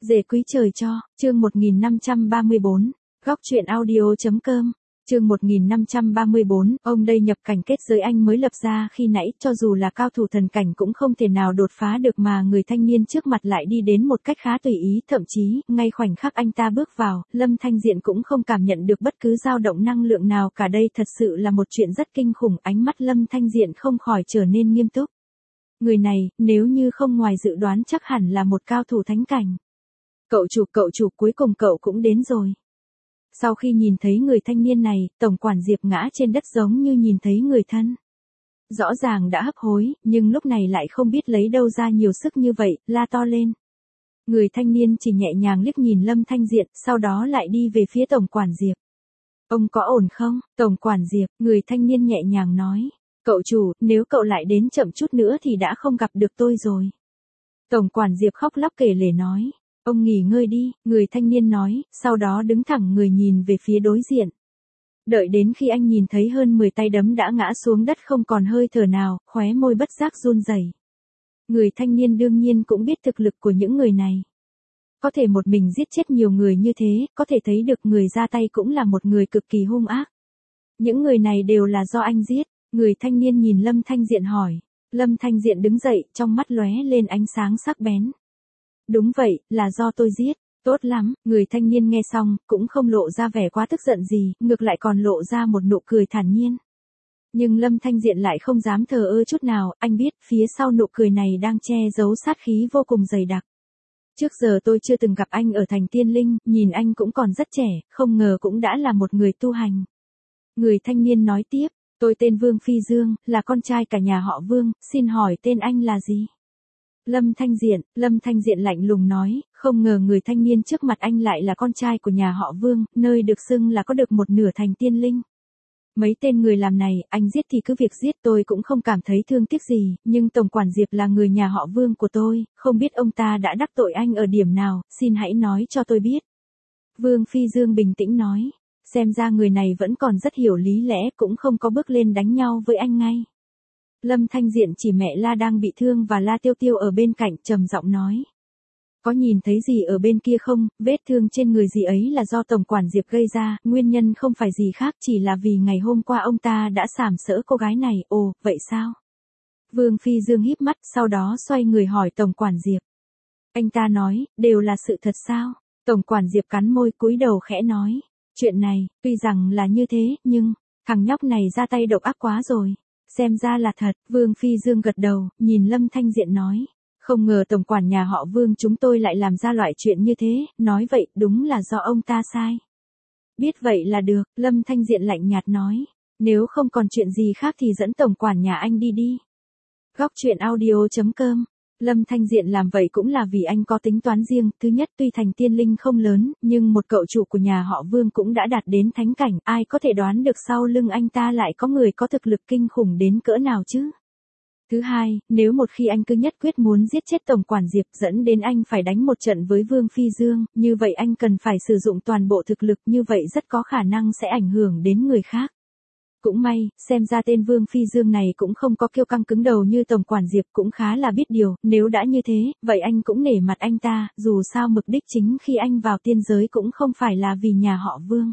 Dề quý trời cho, chương 1534, góc truyện audio.com, chương 1534, ông đây nhập cảnh kết giới anh mới lập ra khi nãy, cho dù là cao thủ thần cảnh cũng không thể nào đột phá được mà người thanh niên trước mặt lại đi đến một cách khá tùy ý, thậm chí, ngay khoảnh khắc anh ta bước vào, Lâm Thanh Diện cũng không cảm nhận được bất cứ dao động năng lượng nào cả. Đây thật sự là một chuyện rất kinh khủng, ánh mắt Lâm Thanh Diện không khỏi trở nên nghiêm túc. Người này, nếu như không ngoài dự đoán chắc hẳn là một cao thủ thánh cảnh. Cậu chủ cuối cùng cậu cũng đến rồi. Sau khi nhìn thấy người thanh niên này, Tổng quản Diệp ngã trên đất giống như nhìn thấy người thân. Rõ ràng đã hấp hối, nhưng lúc này lại không biết lấy đâu ra nhiều sức như vậy, la to lên. Người thanh niên chỉ nhẹ nhàng liếc nhìn Lâm Thanh Diện, sau đó lại đi về phía Tổng quản Diệp. Ông có ổn không? Tổng quản Diệp, người thanh niên nhẹ nhàng nói. Cậu chủ, nếu cậu lại đến chậm chút nữa thì đã không gặp được tôi rồi. Tổng quản Diệp khóc lóc kể lể nói. Ông nghỉ ngơi đi, người thanh niên nói, sau đó đứng thẳng người nhìn về phía đối diện. Đợi đến khi anh nhìn thấy hơn 10 tay đấm đã ngã xuống đất không còn hơi thở nào, khóe môi bất giác run rẩy. Người thanh niên đương nhiên cũng biết thực lực của những người này. Có thể một mình giết chết nhiều người như thế, có thể thấy được người ra tay cũng là một người cực kỳ hung ác. Những người này đều là do anh giết, người thanh niên nhìn Lâm Thanh Diện hỏi. Lâm Thanh Diện đứng dậy, trong mắt lóe lên ánh sáng sắc bén. Đúng vậy, là do tôi giết. Tốt lắm, người thanh niên nghe xong, cũng không lộ ra vẻ quá tức giận gì, ngược lại còn lộ ra một nụ cười thản nhiên. Nhưng Lâm Thanh Diện lại không dám thờ ơ chút nào, anh biết, phía sau nụ cười này đang che giấu sát khí vô cùng dày đặc. Trước giờ tôi chưa từng gặp anh ở thành Tiên Linh, nhìn anh cũng còn rất trẻ, không ngờ cũng đã là một người tu hành. Người thanh niên nói tiếp, tôi tên Vương Phi Dương, là con trai cả nhà họ Vương, xin hỏi tên anh là gì? Lâm Thanh Diện lạnh lùng nói, không ngờ người thanh niên trước mặt anh lại là con trai của nhà họ Vương, nơi được xưng là có được một nửa thành Tiên Linh. Mấy tên người làm này, anh giết thì cứ việc giết, tôi cũng không cảm thấy thương tiếc gì, nhưng Tổng quản Diệp là người nhà họ Vương của tôi, không biết ông ta đã đắc tội anh ở điểm nào, xin hãy nói cho tôi biết. Vương Phi Dương bình tĩnh nói, xem ra người này vẫn còn rất hiểu lý lẽ, cũng không có bước lên đánh nhau với anh ngay. Lâm Thanh Diện chỉ mẹ La đang bị thương và La Tiêu Tiêu ở bên cạnh, trầm giọng nói. Có nhìn thấy gì ở bên kia không, vết thương trên người gì ấy là do Tổng quản Diệp gây ra, nguyên nhân không phải gì khác chỉ là vì ngày hôm qua ông ta đã sàm sỡ cô gái này, ồ, vậy sao? Vương Phi Dương híp mắt, sau đó xoay người hỏi Tổng quản Diệp. Anh ta nói, đều là sự thật sao? Tổng quản Diệp cắn môi cúi đầu khẽ nói. Chuyện này, tuy rằng là như thế, nhưng, thằng nhóc này ra tay độc ác quá rồi. Xem ra là thật, Vương Phi Dương gật đầu, nhìn Lâm Thanh Diện nói. Không ngờ tổng quản nhà họ Vương chúng tôi lại làm ra loại chuyện như thế, nói vậy đúng là do ông ta sai. Biết vậy là được, Lâm Thanh Diện lạnh nhạt nói. Nếu không còn chuyện gì khác thì dẫn tổng quản nhà anh đi đi. Góc truyện audio.com. Lâm Thanh Diện làm vậy cũng là vì anh có tính toán riêng, thứ nhất tuy thành Tiên Linh không lớn, nhưng một cậu chủ của nhà họ Vương cũng đã đạt đến thánh cảnh, ai có thể đoán được sau lưng anh ta lại có người có thực lực kinh khủng đến cỡ nào chứ. Thứ hai, nếu một khi anh cứ nhất quyết muốn giết chết Tổng quản Diệp dẫn đến anh phải đánh một trận với Vương Phi Dương, như vậy anh cần phải sử dụng toàn bộ thực lực, như vậy rất có khả năng sẽ ảnh hưởng đến người khác. Cũng may, xem ra tên Vương Phi Dương này cũng không có kiêu căng cứng đầu như Tổng quản Diệp, cũng khá là biết điều, nếu đã như thế, vậy anh cũng nể mặt anh ta, dù sao mục đích chính khi anh vào tiên giới cũng không phải là vì nhà họ Vương.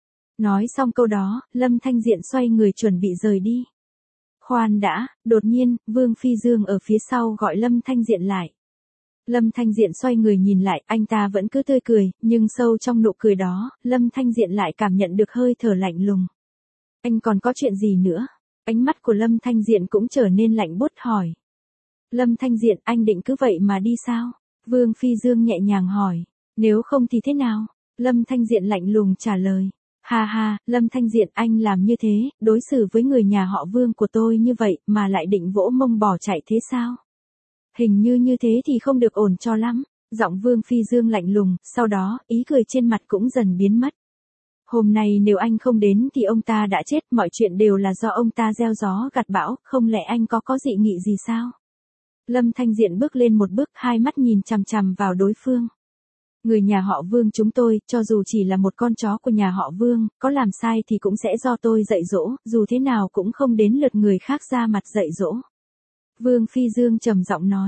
Nói xong câu đó, Lâm Thanh Diện xoay người chuẩn bị rời đi. Khoan đã, đột nhiên, Vương Phi Dương ở phía sau gọi Lâm Thanh Diện lại. Lâm Thanh Diện xoay người nhìn lại, anh ta vẫn cứ tươi cười, nhưng sâu trong nụ cười đó, Lâm Thanh Diện lại cảm nhận được hơi thở lạnh lùng. Anh còn có chuyện gì nữa? Ánh mắt của Lâm Thanh Diện cũng trở nên lạnh buốt hỏi. Lâm Thanh Diện, anh định cứ vậy mà đi sao? Vương Phi Dương nhẹ nhàng hỏi. Nếu không thì thế nào? Lâm Thanh Diện lạnh lùng trả lời. Ha ha, Lâm Thanh Diện, anh làm như thế, đối xử với người nhà họ Vương của tôi như vậy, mà lại định vỗ mông bỏ chạy thế sao? Hình như thế thì không được ổn cho lắm. Giọng Vương Phi Dương lạnh lùng, sau đó, ý cười trên mặt cũng dần biến mất. Hôm nay nếu anh không đến thì ông ta đã chết, mọi chuyện đều là do ông ta gieo gió gặt bão, không lẽ anh có dị nghị gì sao? Lâm Thanh Diện bước lên một bước, hai mắt nhìn chằm chằm vào đối phương. Người nhà họ Vương chúng tôi, cho dù chỉ là một con chó của nhà họ Vương, có làm sai thì cũng sẽ do tôi dạy dỗ, dù thế nào cũng không đến lượt người khác ra mặt dạy dỗ. Vương Phi Dương trầm giọng nói.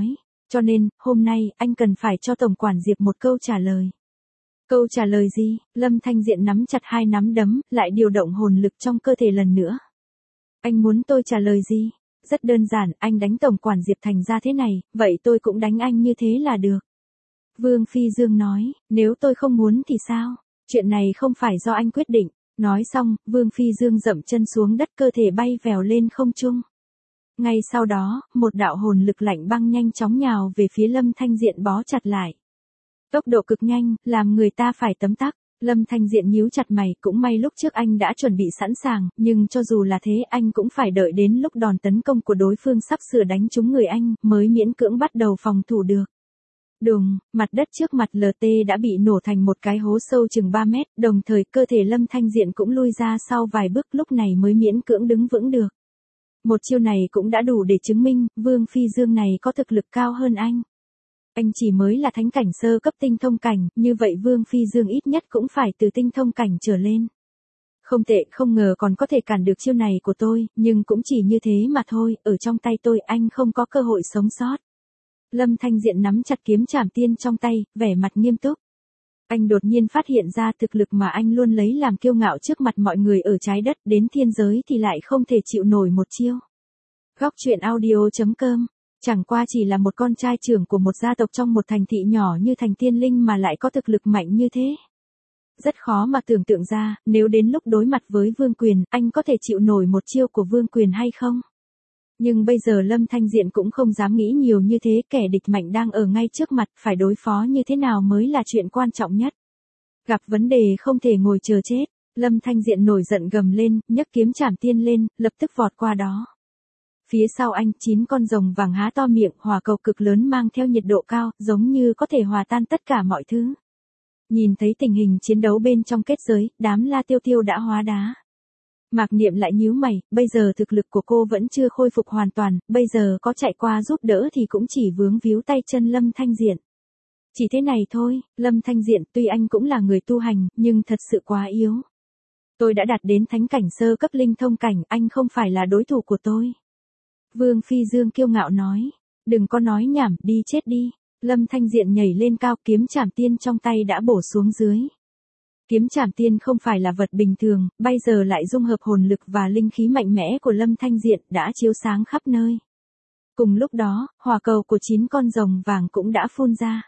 Cho nên, hôm nay, anh cần phải cho Tổng quản Diệp một câu trả lời. Câu trả lời gì? Lâm Thanh Diện nắm chặt hai nắm đấm, lại điều động hồn lực trong cơ thể lần nữa. Anh muốn tôi trả lời gì? Rất đơn giản, anh đánh Tổng quản Diệp thành ra thế này, vậy tôi cũng đánh anh như thế là được. Vương Phi Dương nói, nếu tôi không muốn thì sao? Chuyện này không phải do anh quyết định. Nói xong, Vương Phi Dương dậm chân xuống đất, cơ thể bay vèo lên không trung. Ngay sau đó, một đạo hồn lực lạnh băng nhanh chóng nhào về phía Lâm Thanh Diện bó chặt lại. Tốc độ cực nhanh, làm người ta phải tấm tắc. Lâm Thanh Diện nhíu chặt mày, cũng may lúc trước anh đã chuẩn bị sẵn sàng, nhưng cho dù là thế anh cũng phải đợi đến lúc đòn tấn công của đối phương sắp sửa đánh trúng người anh, mới miễn cưỡng bắt đầu phòng thủ được. Đùng, mặt đất trước mặt LT đã bị nổ thành một cái hố sâu chừng 3 mét, đồng thời cơ thể Lâm Thanh Diện cũng lui ra sau vài bước, lúc này mới miễn cưỡng đứng vững được. Một chiêu này cũng đã đủ để chứng minh, Vương Phi Dương này có thực lực cao hơn anh. Anh chỉ mới là thánh cảnh sơ cấp tinh thông cảnh, như vậy Vương Phi Dương ít nhất cũng phải từ tinh thông cảnh trở lên. Không tệ, không ngờ còn có thể cản được chiêu này của tôi, nhưng cũng chỉ như thế mà thôi, ở trong tay tôi anh không có cơ hội sống sót. Lâm Thanh Diện nắm chặt kiếm trảm tiên trong tay, vẻ mặt nghiêm túc. Anh đột nhiên phát hiện ra thực lực mà anh luôn lấy làm kiêu ngạo trước mặt mọi người ở trái đất, đến thiên giới thì lại không thể chịu nổi một chiêu. Góc truyện audio.com. Chẳng qua chỉ là một con trai trưởng của một gia tộc trong một thành thị nhỏ như thành Tiên Linh mà lại có thực lực mạnh như thế. Rất khó mà tưởng tượng ra, nếu đến lúc đối mặt với Vương Quyền, anh có thể chịu nổi một chiêu của Vương Quyền hay không? Nhưng bây giờ Lâm Thanh Diện cũng không dám nghĩ nhiều như thế, kẻ địch mạnh đang ở ngay trước mặt, phải đối phó như thế nào mới là chuyện quan trọng nhất. Gặp vấn đề không thể ngồi chờ chết, Lâm Thanh Diện nổi giận gầm lên, nhấc kiếm trảm tiên lên, lập tức vọt qua đó. Phía sau anh, 9 con rồng vàng há to miệng, hỏa cầu cực lớn mang theo nhiệt độ cao, giống như có thể hòa tan tất cả mọi thứ. Nhìn thấy tình hình chiến đấu bên trong kết giới, đám La Tiêu Tiêu đã hóa đá. Mạc Niệm lại nhíu mày, bây giờ thực lực của cô vẫn chưa khôi phục hoàn toàn, bây giờ có chạy qua giúp đỡ thì cũng chỉ vướng víu tay chân Lâm Thanh Diện. Chỉ thế này thôi, Lâm Thanh Diện tuy anh cũng là người tu hành, nhưng thật sự quá yếu. Tôi đã đạt đến thánh cảnh sơ cấp linh thông cảnh, anh không phải là đối thủ của tôi. Vương Phi Dương kiêu ngạo nói, đừng có nói nhảm, đi chết đi. Lâm Thanh Diện nhảy lên cao, kiếm trảm tiên trong tay đã bổ xuống dưới. Kiếm trảm tiên không phải là vật bình thường, bây giờ lại dung hợp hồn lực và linh khí mạnh mẽ của Lâm Thanh Diện đã chiếu sáng khắp nơi. Cùng lúc đó, hỏa cầu của 9 con rồng vàng cũng đã phun ra.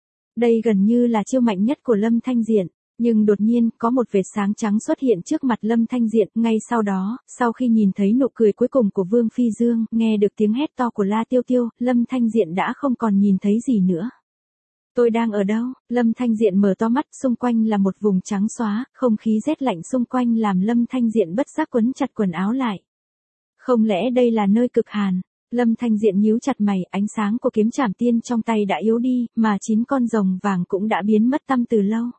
Đây gần như là chiêu mạnh nhất của Lâm Thanh Diện. Nhưng đột nhiên, có một vệt sáng trắng xuất hiện trước mặt Lâm Thanh Diện, ngay sau đó, sau khi nhìn thấy nụ cười cuối cùng của Vương Phi Dương, nghe được tiếng hét to của La Tiêu Tiêu, Lâm Thanh Diện đã không còn nhìn thấy gì nữa. Tôi đang ở đâu? Lâm Thanh Diện mở to mắt, xung quanh là một vùng trắng xóa, không khí rét lạnh xung quanh làm Lâm Thanh Diện bất giác quấn chặt quần áo lại. Không lẽ đây là nơi cực hàn? Lâm Thanh Diện nhíu chặt mày, ánh sáng của kiếm trảm tiên trong tay đã yếu đi, mà 9 con rồng vàng cũng đã biến mất tăm từ lâu.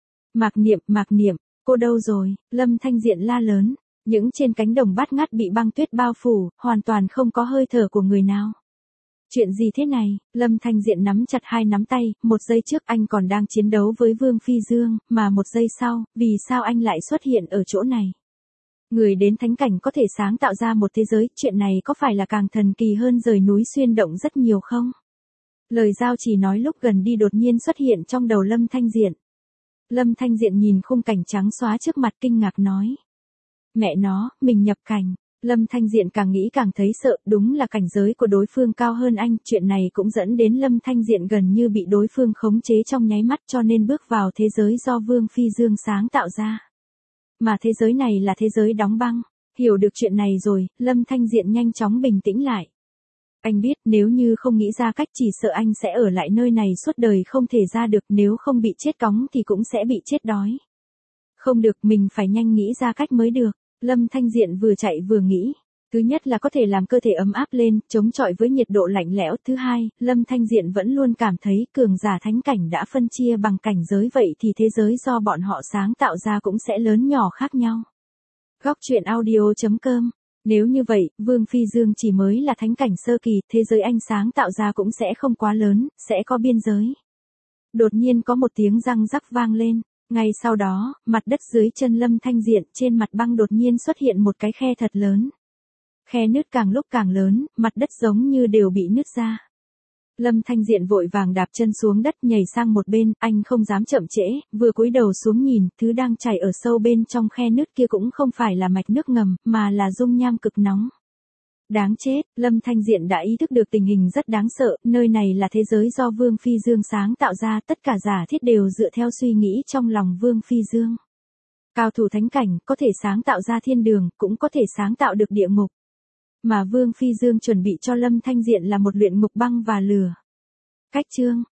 Mạc Niệm, cô đâu rồi? Lâm Thanh Diện la lớn. Những trên cánh đồng bát ngát bị băng tuyết bao phủ, hoàn toàn không có hơi thở của người nào. Chuyện gì thế này? Lâm Thanh Diện nắm chặt hai nắm tay, một giây trước anh còn đang chiến đấu với Vương Phi Dương, mà một giây sau, vì sao anh lại xuất hiện ở chỗ này? Người đến thánh cảnh có thể sáng tạo ra một thế giới, chuyện này có phải là càng thần kỳ hơn rời núi xuyên động rất nhiều không? Lời giao chỉ nói lúc gần đi đột nhiên xuất hiện trong đầu Lâm Thanh Diện. Lâm Thanh Diện nhìn khung cảnh trắng xóa trước mặt kinh ngạc nói. Mẹ nó, mình nhập cảnh. Lâm Thanh Diện càng nghĩ càng thấy sợ, đúng là cảnh giới của đối phương cao hơn anh, chuyện này cũng dẫn đến Lâm Thanh Diện gần như bị đối phương khống chế trong nháy mắt cho nên bước vào thế giới do Vương Phi Dương sáng tạo ra. Mà thế giới này là thế giới đóng băng. Hiểu được chuyện này rồi, Lâm Thanh Diện nhanh chóng bình tĩnh lại. Anh biết nếu như không nghĩ ra cách chỉ sợ anh sẽ ở lại nơi này suốt đời không thể ra được, nếu không bị chết cóng thì cũng sẽ bị chết đói. Không được, mình phải nhanh nghĩ ra cách mới được. Lâm Thanh Diện vừa chạy vừa nghĩ. Thứ nhất là có thể làm cơ thể ấm áp lên, chống chọi với nhiệt độ lạnh lẽo. Thứ hai, Lâm Thanh Diện vẫn luôn cảm thấy cường giả thánh cảnh đã phân chia bằng cảnh giới, vậy thì thế giới do bọn họ sáng tạo ra cũng sẽ lớn nhỏ khác nhau. Góc truyện audio.com. Nếu như vậy, Vương Phi Dương chỉ mới là thánh cảnh sơ kỳ, thế giới anh sáng tạo ra cũng sẽ không quá lớn, sẽ có biên giới. Đột nhiên có một tiếng răng rắc vang lên. Ngay sau đó, mặt đất dưới chân Lâm Thanh Diện, trên mặt băng đột nhiên xuất hiện một cái khe thật lớn. Khe nứt càng lúc càng lớn, mặt đất giống như đều bị nứt ra. Lâm Thanh Diện vội vàng đạp chân xuống đất nhảy sang một bên, anh không dám chậm trễ, vừa cúi đầu xuống nhìn, thứ đang chảy ở sâu bên trong khe nứt kia cũng không phải là mạch nước ngầm, mà là dung nham cực nóng. Đáng chết, Lâm Thanh Diện đã ý thức được tình hình rất đáng sợ, nơi này là thế giới do Vương Phi Dương sáng tạo ra, tất cả giả thiết đều dựa theo suy nghĩ trong lòng Vương Phi Dương. Cao thủ thánh cảnh, có thể sáng tạo ra thiên đường, cũng có thể sáng tạo được địa ngục. Mà Vương Phi Dương chuẩn bị cho Lâm Thanh Diện là một luyện ngục băng và lửa. Cách chương